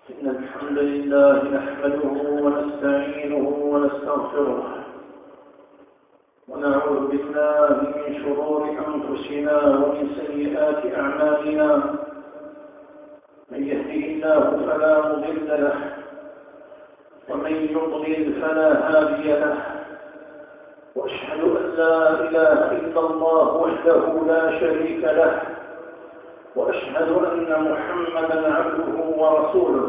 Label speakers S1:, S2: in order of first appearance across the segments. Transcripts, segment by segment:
S1: إن الحمد لله نحمده ونستعينه ونستغفره ونعوذ بالله من شرور أنفسنا ومن سيئات أعمالنا. من يهده الله فلا مضل له ومن يضلل فلا هادي له، وأشهد أن لا إله إلا الله وحده لا شريك له، وأشهد أن محمدا عبده ورسوله.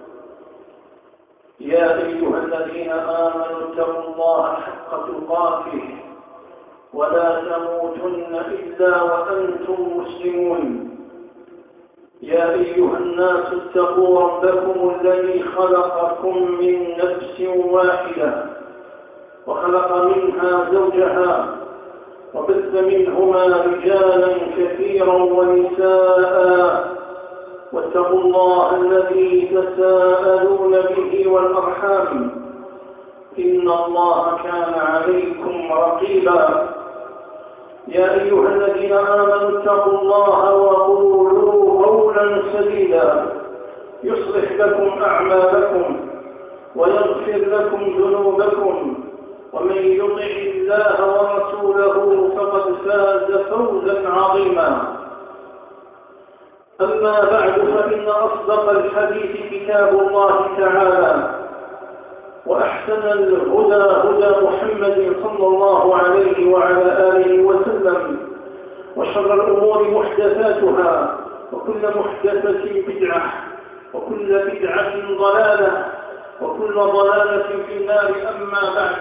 S1: يا أيها الذين آمنوا اتقوا الله حق تقاته ولا تموتن إلا وأنتم مسلمون. يا أيها الناس اتقوا ربكم الذي خلقكم من نفس واحدة وخلق منها زوجها وبث منهما رجالا كثيرا ونساء، واتقوا الله الذي تساءلون به والأرحام، إن الله كان عليكم رقيبا. يا أيها الذين آمنوا اتقوا الله وقولوا قولا سديدا يصلح لكم أعمالكم ويغفر لكم ذنوبكم، ومن يطع الله ورسوله فقد فاز فوزا عظيما. أما بعد، فإن أصدق الحديث كتاب الله تعالى، وأحسن الهدى هدى محمد صلى الله عليه وعلى آله وسلم، وشر الأمور محدثاتها، وكل محدثة بدعة، وكل بدعة ضلالة، وكل ضلالة في النار. أما بعد،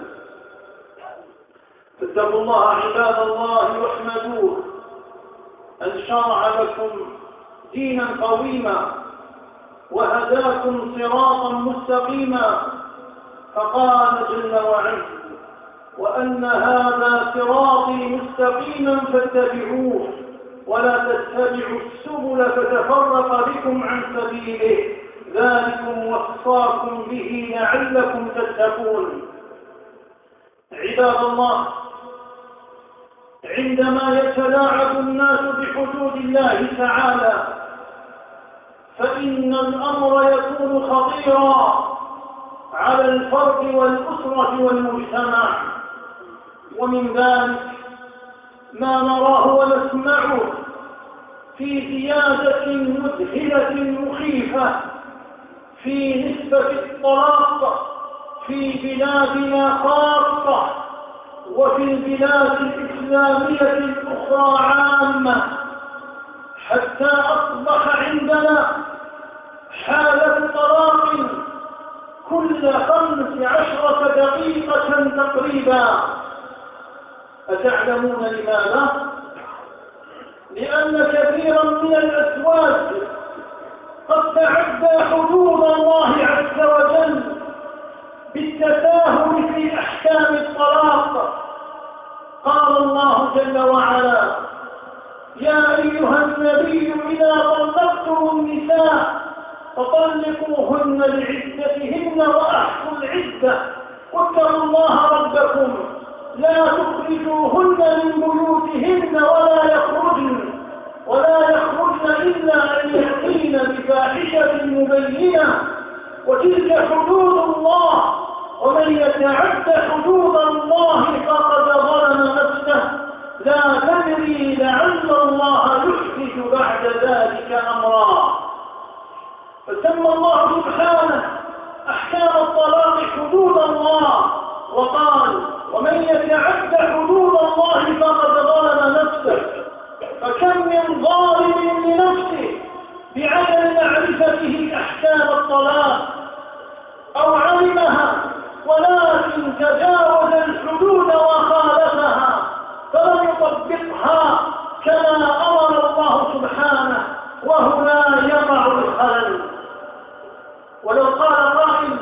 S1: فاتقوا الله عباد الله واحمدوه أن شرع لكم دينا قويما وهداكم صراطا مستقيما، فقال جل وعلا: وأن هذا صراطي مستقيما فاتبعوه ولا تتبعوا السبل فتفرق بكم عن سبيله، ذلكم وصاكم به لعلكم تتقون. عباد الله، عندما يتلاعب الناس بحدود الله تعالى فإن الأمر يكون خطيرا على الفرد والأسرة والمجتمع. ومن ذلك ما نراه ونسمعه في زيادة مذهلة مخيفة في نسبة الطلاق في بلادنا خاصة، وفي البلاد الإسلامية الأخرى عامة، حتى أصبح عندنا حالة طلاق كل 15 دقيقة تقريبا. أتعلمون لماذا؟ لأن كثيرا من الأزواج قد تعدى حدود الله عز وجل بالتساهل في أحكام الطلاق. قال الله جل وعلا: يا أيها النبي إذا طلقتم النساء فطلقوهن لعدتهن وأحصوا العدة واتقوا الله ربكم لا تخرجوهن من بيوتهن ولا يخرجن إلا أن يأتين بفاحشة مبينة، وتلك حدود الله، ومن يتعد حدود الله فقد ظلم نفسه، لا تدري لعل الله يحدث بعد ذلك أمرا. فسمى الله سبحانه أحكام الطلاق حدود الله، وقال: ومن يتعد حدود الله فقد ظلم نفسه. فكم من ظالم لنفسه بعدم معرفته أحكام الطلاق، أو علمها ولكن تجاوز الحدود وخالفها فلم يطبقها كما أمر الله سبحانه، وهنا يقع الخلل. ولو قال قائل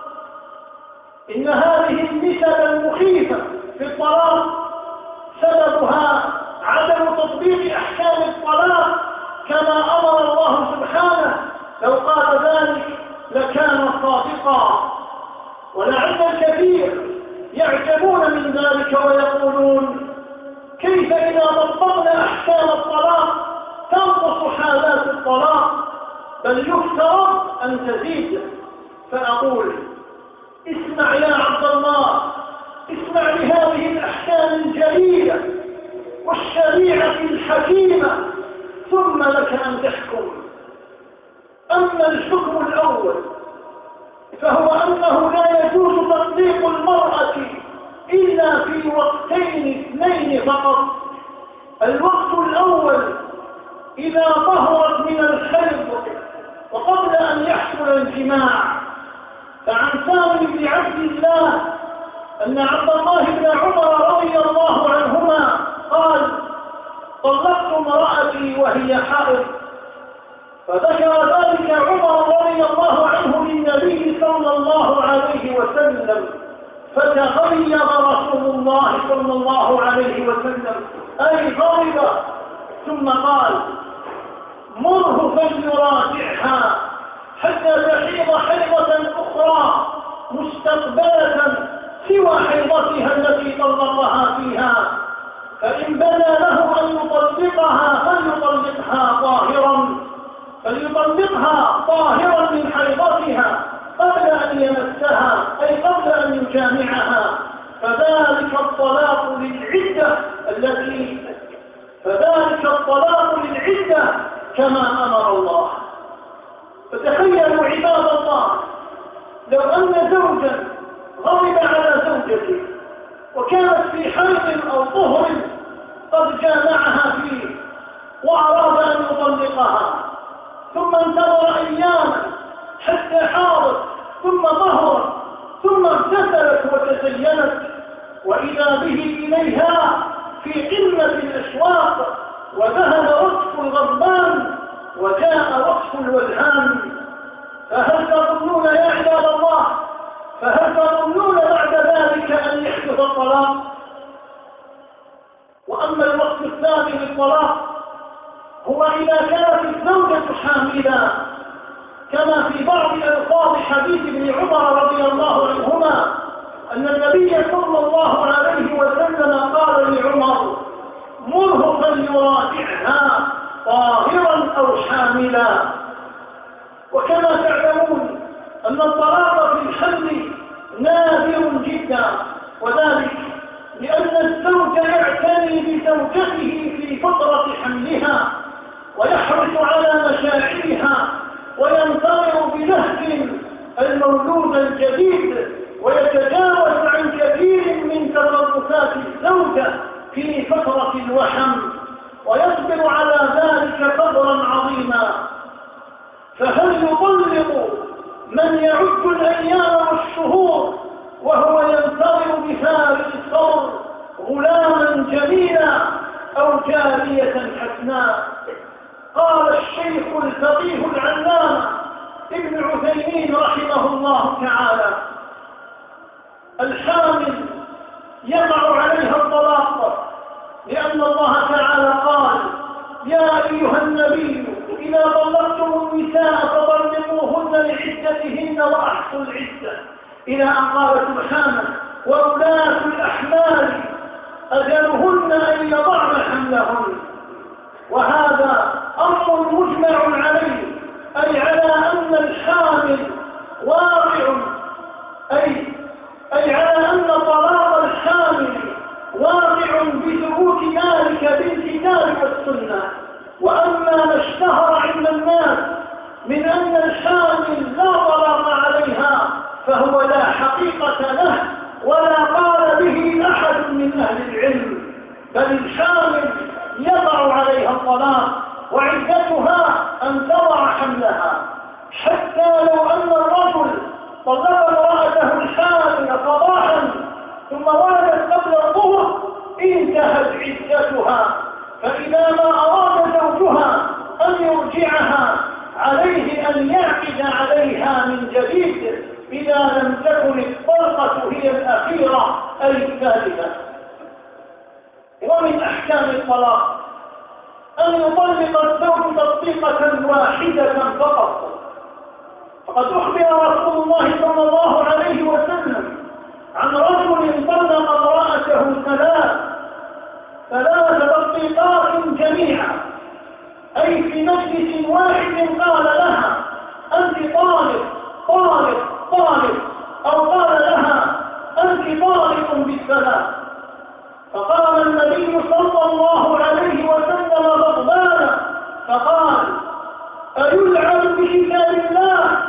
S1: إن هذه النسب المخيفة في الطلاق سببها عدم تطبيق أحكام الطلاق كما أمر الله سبحانه، لو قال ذلك لكان صادقا. ولعل الكثير يعجبون من ذلك ويقولون: كيف إذا طبقنا أحكام الطلاق تنقص حالات الطلاق؟ بل يفترض أن تزيد. فأقول اسمع يا عبد الله، اسمع لهذه الأحكام الجليلة والشريعة الحكيمة ثم لك أن تحكم. أما الحكم الأول فهو أنه لا يجوز تطليق المرأة إلا في وقتين اثنين فقط. الوقت الأول إذا طهرت من الحيض وقبل أن يحصل الجماع. فعن سالم بن عبد الله أن عبد الله بن عمر رضي الله عنهما قال: طلقت امرأتي وهي حائض. فذكر ذلك عمر رضي الله عنه للنبي صلى الله عليه وسلم، فتغير رسول الله صلى الله عليه وسلم أي غضب، ثم قال: مره فليراجعها حتى تحيض حيضة أخرى مستقبلة سوى حيضتها التي طلقها فيها، فإن بدا له أن يطلقها فليطلقها طاهرا من حيضتها قبل أن يمسها أي قبل أن يجامعها، فذلك الطلاق للعدة كما أمر الله. فتخيلوا عباد الله، لو أن زوجا غضب على زوجته وكانت في حيض أو طهر قد جامعها فيه وأراد أن يطلقها، ثم انتظر أياما حتى حاضت ثم طهرت ثم اغتسلت وتزينت، وإذا به إليها في قمة الأشواق، وذهب وصف الغضبان وجاء وصف الوجهان. فهل تظنون يا عباد الله، بعد ذلك أن يحدث الطلاق؟ وأما الوصف الثاني للطلاق هو إذا كانت الزوجة حاملا، كما في بعض ألفاظ حديث ابن عمر رضي الله عنهما أن النبي صلى الله عليه وسلم قال لعمر: مره فليراجعها طاهرا أو حاملا. وكما تعلمون أن الطلاق في الحمل نادر جدا، وذلك لأن الزوج يعتني بزوجته في فترة حملها ويحرص على مشاعرها وينتظر بلهج المولود الجديد، ويتجاوز عن كثير من تصرفات الزوجة في فترة الوحم، ويصبر على ذلك صبرا عظيما. فهل يطلق من يعد الأيام والشهور وهو ينتظر بفارغ الصبر غلاما جميلا أو جارية حسناء؟ قال الشيخ الفقيه العلامة ابن عثيمين رحمه الله تعالى: الحامل يقع عليها الطلاق لأن الله تعالى قال: يا أيها النبي إذا طلقتم النساء فطلقوهن لعدتهن وأحصوا العدة، إلى أن قال سبحانه: وأولاة الأحمال أجلهن أن يضعن حملهن. وهذا أمر مجمع عليه، أي على أن الحامل واقع، أي على أن طلاق الحامل واقع بثبوت ذلك بالكتاب والسنة. وأما ما اشتهر عند الناس من أن الحامل لا طلاق عليها فهو لا حقيقة له ولا قال به أحد من أهل العلم، بل الحامل يضع عليها الطلاق وعدتها أن تضع حملها، حتى لو أن الرجل طلق امرأته الحامل صباحا ثم ولدت قبل الظهر انتهت عدتها، فإذا ما أراد زوجها أن يرجعها عليه أن يعقد عليها من جديد إذا لم تكن الطلقة هي الأخيرة أي الثالثة. ومن أحكام الطلاق أن يطلق الزوج تطليقة واحدة فقط، فقد أخبر رسول الله صلى الله عليه وسلم عن رجل طلق امرأته ثلاث تطليقات جميعا، أي في مجلس واحد قال لها أنت طالب طالب طالب، أو قال لها أنت طالب بالثلاث. فقال النبي صلى الله عليه وسلم غضبانا فقال أيلعب بكتاب الله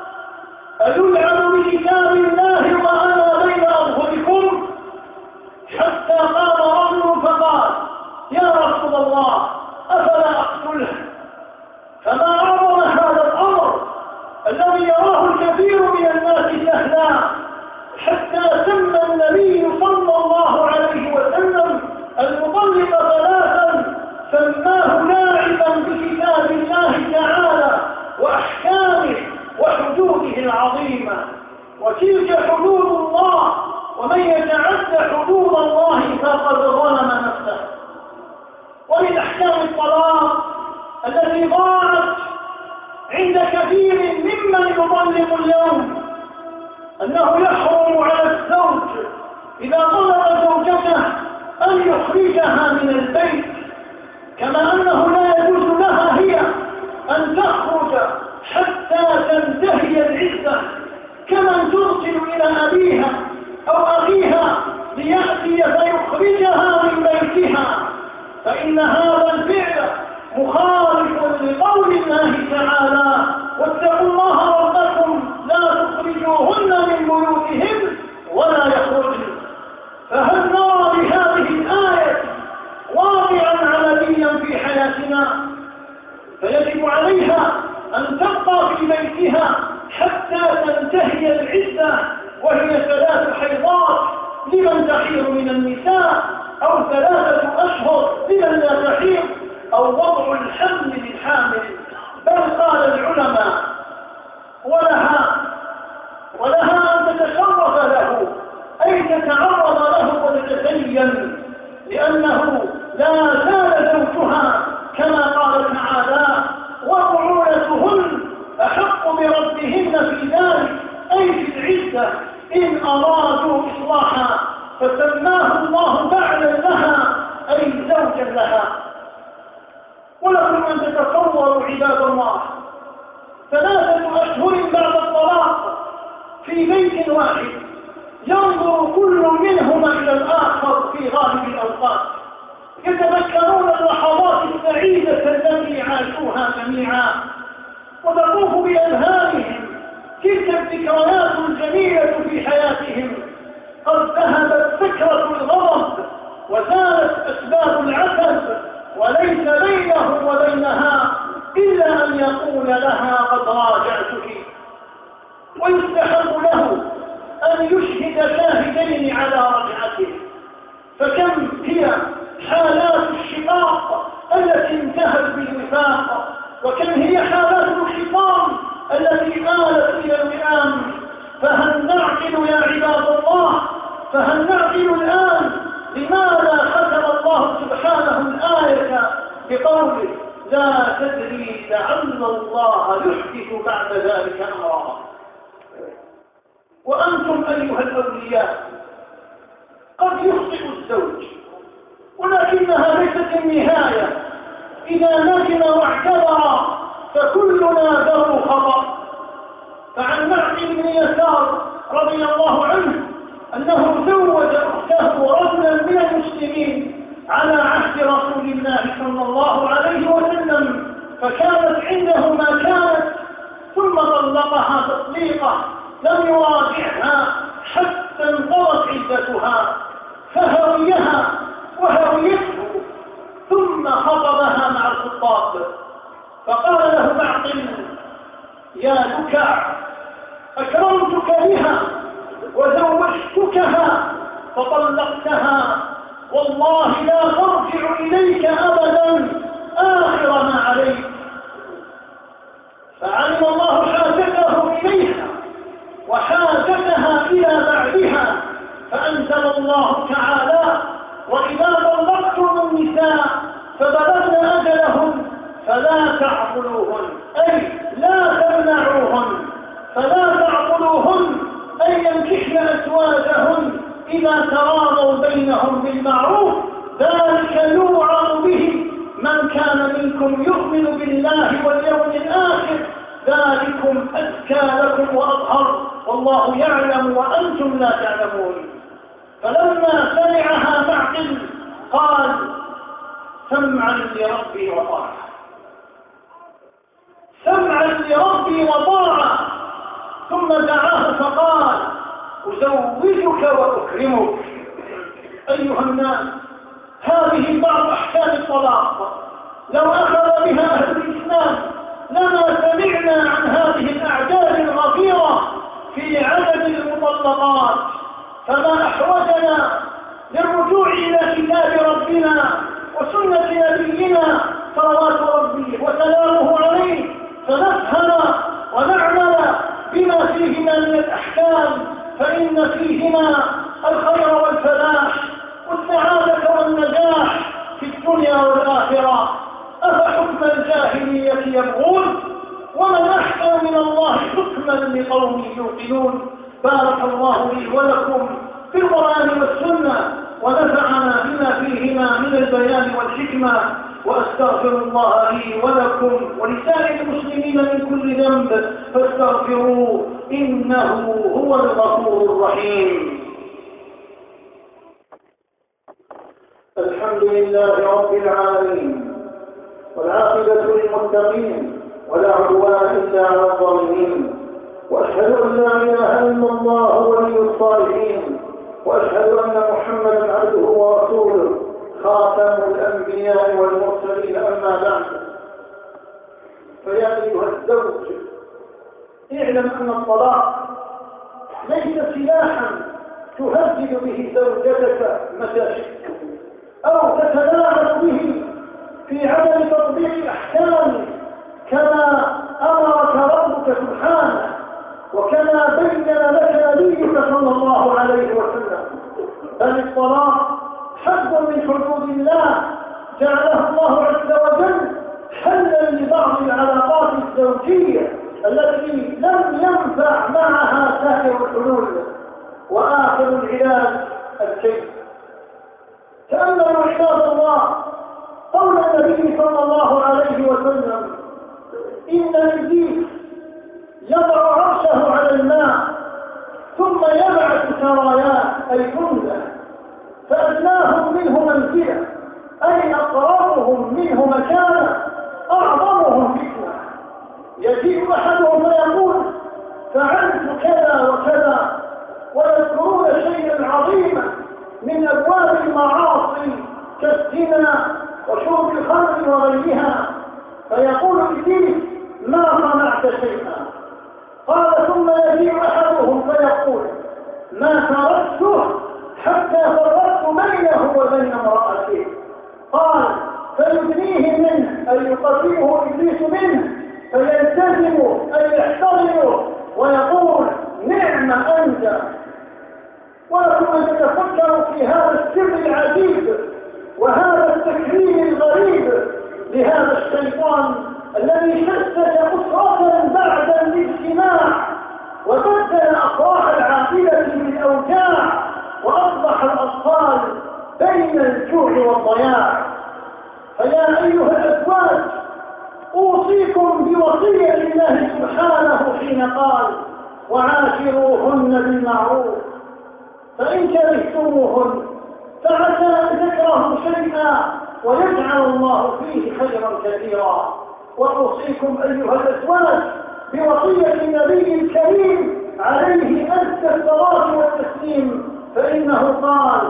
S1: وأنا بين أظهركم؟ حتى قام رجل فقال يا رسول الله أفلا أقتله؟ فما أعظم هذا الأمر الذي يراه الكثير من الناس سهلا، حتى سمى النبي صلى الله عليه وسلم المطلق ثلاثا سماه لاعبا بكتاب الله تعالى وأحكامه وحدوده العظيمة. وتلك حدود الله، ومن يتعد حدود الله فقد ظلم نفسه. ومن أحكام الطلاق التي ضاعت عند كثير ممن يطلق اليوم أنه يحرم على الزوج إذا طلق زوجته أن يخرجها من البيت، كما أنه لا يجوز لها هي أن تخرج حتى تنتهي العدة، كمن ترسل إلى أبيها أو أخيها ليأتي فيخرجها من بيتها، فإن هذا الفعل مخالف لقول الله تعالى واتقوا الله ربكم لا تخرجوهن من بيوتهن ولا يخرجن. فهل نرى بهذه الآية واقعا عمليا في حياتنا؟ فيجب عليها أن تبقى في بيتها حتى تنتهي العدة، وهي 3 حيضات لمن تحيض من النساء، أو 3 أشهر لمن لا تحيض، أو وضع الحمل للحامل. بل قال العلماء ولها أن تتشرف له، أي تتعرض له وتتزين، لأنه لا زال زوجها كما قال تعالى وبعولتهن أحق بردهن في ذلك، أي في العدة إن أرادوا إصلاحا، فسماه الله بعلا لها أي زوجا لها. ولكم أن تتصوروا عباد الله 3 أشهر بعد الطلاق في بيت واحد ينظر كل منهما إلى الآخر في غالب الأوقات، يتذكرون اللحظات السعيدة التي عاشوها جميعا، وتطوف بأذهانهم تلك الذكريات الجميلة في حياتهم. قد ذهبت فكرة الغضب وزالت أسباب العسل، وليس بينه وبينها إلا أن يقول لها قد راجعتك. ويستحق له أن يشهد شاهدين على رجعته، فكم هي حالات الشقاق التي انتهت بالوفاق، وكم هي حالات الخصام التي آلت إلى الوئام. فهل نعقل يا عباد الله، فهل نعقل الآن لماذا ختم الله سبحانه الآية بقوله لا تدري لعل الله يحدث بعد ذلك أمرا؟ وأنتم أيها الأولياء قد يخطئ الزوج، ولكنها ليست النهاية. إذا ندم واعتذر فكلنا ذو خطأ. فعن معقل بن يسار رضي الله عنه أنه زوج أخته رجلا من المسلمين على عهد رسول الله صلى الله عليه وسلم، فكانت عنده ما كانت، ثم طلقها تطليقة لم يراجعها حتى انقضت عدتها، فهويها وهويته، ثم خطبها مع الخطاب. فقال له معقل يا لكع أكرمتك بها وزوجتكها فطلقتها، والله لا ترجع إليك أبدا آخر ما عليك. فعلم الله حاجته إليها وحاجتها إلى بعدها، فأنزل الله تعالى وإذا طلقتم النساء فبلغن أجلهن فلا تعقلوهن، أي لا تمنعوهن، فلا تعقلوهن أي ينكحن أزواجهن إذا تراضوا بينهم بالمعروف. ذلك يوعظ به من من كان منكم يؤمن بالله واليوم الآخر ذلكم أزكى لكم وأطهر والله يعلم وأنتم لا تعلمون. فلما سمعها معقل قال سمعا لربي وطاعة، سمعا لربي وطاعة. ثم دعاه فقال أزوجك وأكرمك. أيها الناس، هذه بعض أحكام الطلاق، لو أخذ بها أهل الإسلام لما سمعنا عن هذه الأعداد الغفيرة في عدد المطلقات. فما أحوجنا للرجوع إلى كتاب ربنا وسنة نبينا صلوات ربي وسلامه عليه، فنفهم ونعمل بما فيهما من الأحكام، فإن فيهما الخير والفلاح والسعادة والنجاح في الدنيا والآخرة. أفحكم الجاهلية يبغون ومن أحسن من الله حكما لقوم يوقنون. بارك الله لي ولكم في القرآن والسنة ونفعنا بما فيهما من البيان والحكمة، وأستغفر الله لي ولكم ولسائر المسلمين من كل ذنب فاستغفروه إنه هو الغفور الرحيم. الحمد لله رب العالمين، والعاقبة للمتقين ولا عدوان إلا على الظالمين، وأشهد أن لا إله إلا الله ولي الصالحين، وأشهد أن محمدا عبده ورسوله خاتم الأنبياء والمرسلين. أما بعد، فيا أيها الزوج اعلم أن الطلاق ليس سلاحا تهدد به زوجتك متى شئت أو تتلاعب به في عدم تطبيق الأحكام كما أمرك ربك سبحانه وكما بين لك نبيك صلى الله عليه وسلم، بل الطلاق حد من حدود الله جعله الله عز وجل حلا لبعض العلاقات الزوجية التي لم ينفع معها سائر الحلول. وآخر العلاج الشيء. تأملوا عباد الله قول النبي صلى الله عليه وسلم إن إبليس يضع عرشه على الماء ثم يبعث سراياه أي جنده، فأدناهم منه منزلة أي أقربهم منه مكانا أعظمهم فتنة. يجيء أحدهم فيقول فعلت كذا وكذا، ويذكرون شيئا عظيما من أبواب المعاصي كالزنا وشرب الخمر وغيرها، فيقول إبليس ما صنعت شيئا. قال ثم يجيء أحدهم فيقول ما تركته حتى فرقت بينه وبين امرأته. قال فيدنيه منه أي يقربه إبليس منه فيلتزم أي يحتضنه ويقول نعم أنت. ولكم أن تتفكروا في هذا السر العجيب وهذا التكريم الغريب لهذا الشيطان الذي شتت أسرة بعد الاجتماع وبدل أفراح العائلة بالأوجاع وأصبح الأطفال بين الجوع والضياع. فيا أيها الأزواج أوصيكم بوصية الله سبحانه حين قال وعاشروهن بالمعروف، فإن كرهتموهن فعسى أن تكرهوا شيئا ويجعل الله فيه خيرا كثيرا. وأوصيكم أيها الأزواج بوصية النبي الكريم عليه أزكى الصلاة والتسليم، فإنه قال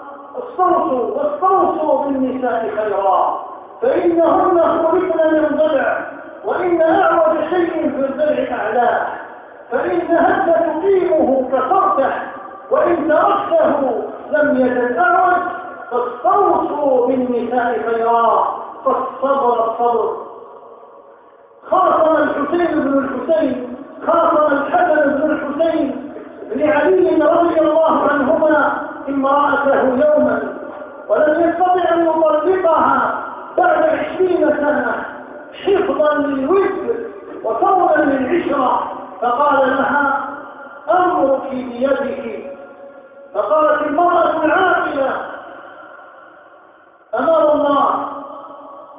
S1: واستوصوا بالنساء خيرا فإنهن خلقن من ضلع وإن أعوج شيء في الضلع أعلاه، فإن هز تقيمه كسرته وإن تركته لم يزل أعوج، فاستوصوا بالنساء خيرا فالصبر الصبر. خاصم الحسين بن الحسين خاصم الحسن بن الحسين لعلي رضي الله عنهما امرأته يوما ولم يستطع أن يطلقها بعد 20 سنة حفظا للود وطولا للعشرة، فقال لها أمرك بيدك. فقالت المرأة العاقلة أمام الله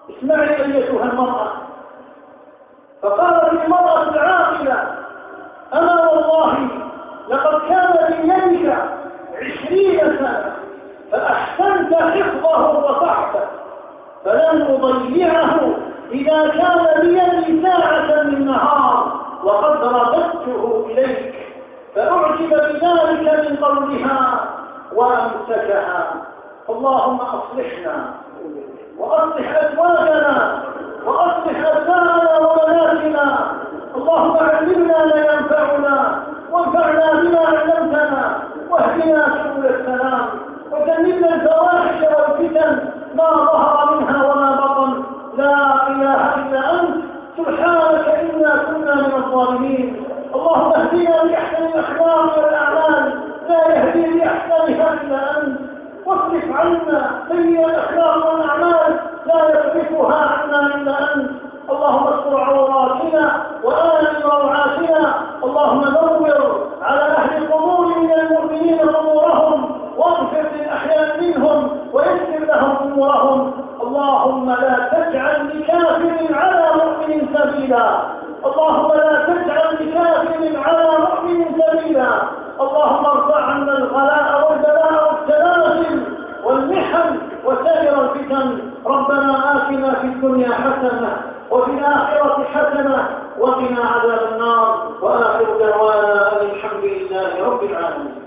S1: اسمعي أيتها المرأة. فقالت المرأة العاقلة: أنا والله لقد كان بيدك 20 سنة فأحسنت حفظه وصحته، فلن أضيعه إذا كان بيدي ساعة من نهار وقد رددته إليك. فأعجب بذلك من قولها وأمسكها. اللهم أصلحنا وأصلح أزواجنا وأصلح أبناءنا وبناتنا. اللهم علمنا ما ينفعنا وانفعنا بما علمتنا واهدنا سبل السلام وجنبنا الفواحش والفتن ما ظهر منها وما بطن. لا إله إلا أنت سبحانك إنا كنا من الظالمين. اللهم اهدنا لأحسن الأخلاق والأعمال لا يهدي لأحسنها إلا أنت، واصرف عنا سيئ الأخلاق والأعمال لا يصرفها عنا إلا أنت. اللهم استر عوراتنا وآمن روعاتنا. اللهم نور على أهل القبور من المؤمنين قبورهم واغفر للأحياء منهم ويسر لهم أمورهم. اللهم لا تجعل لكافر على مؤمن سبيلا. اللهم لا تجعل لكافر على مؤمن سبيلا. اللهم ارفع عنا الغلاء والبلاء والسلاسل والمحن وسائر الفتن. ربنا آتنا في الدنيا حسنة وفي الآخرة حسنة وقنا عذاب النار. وآخر دعوانا الحمد لله رب العالمين.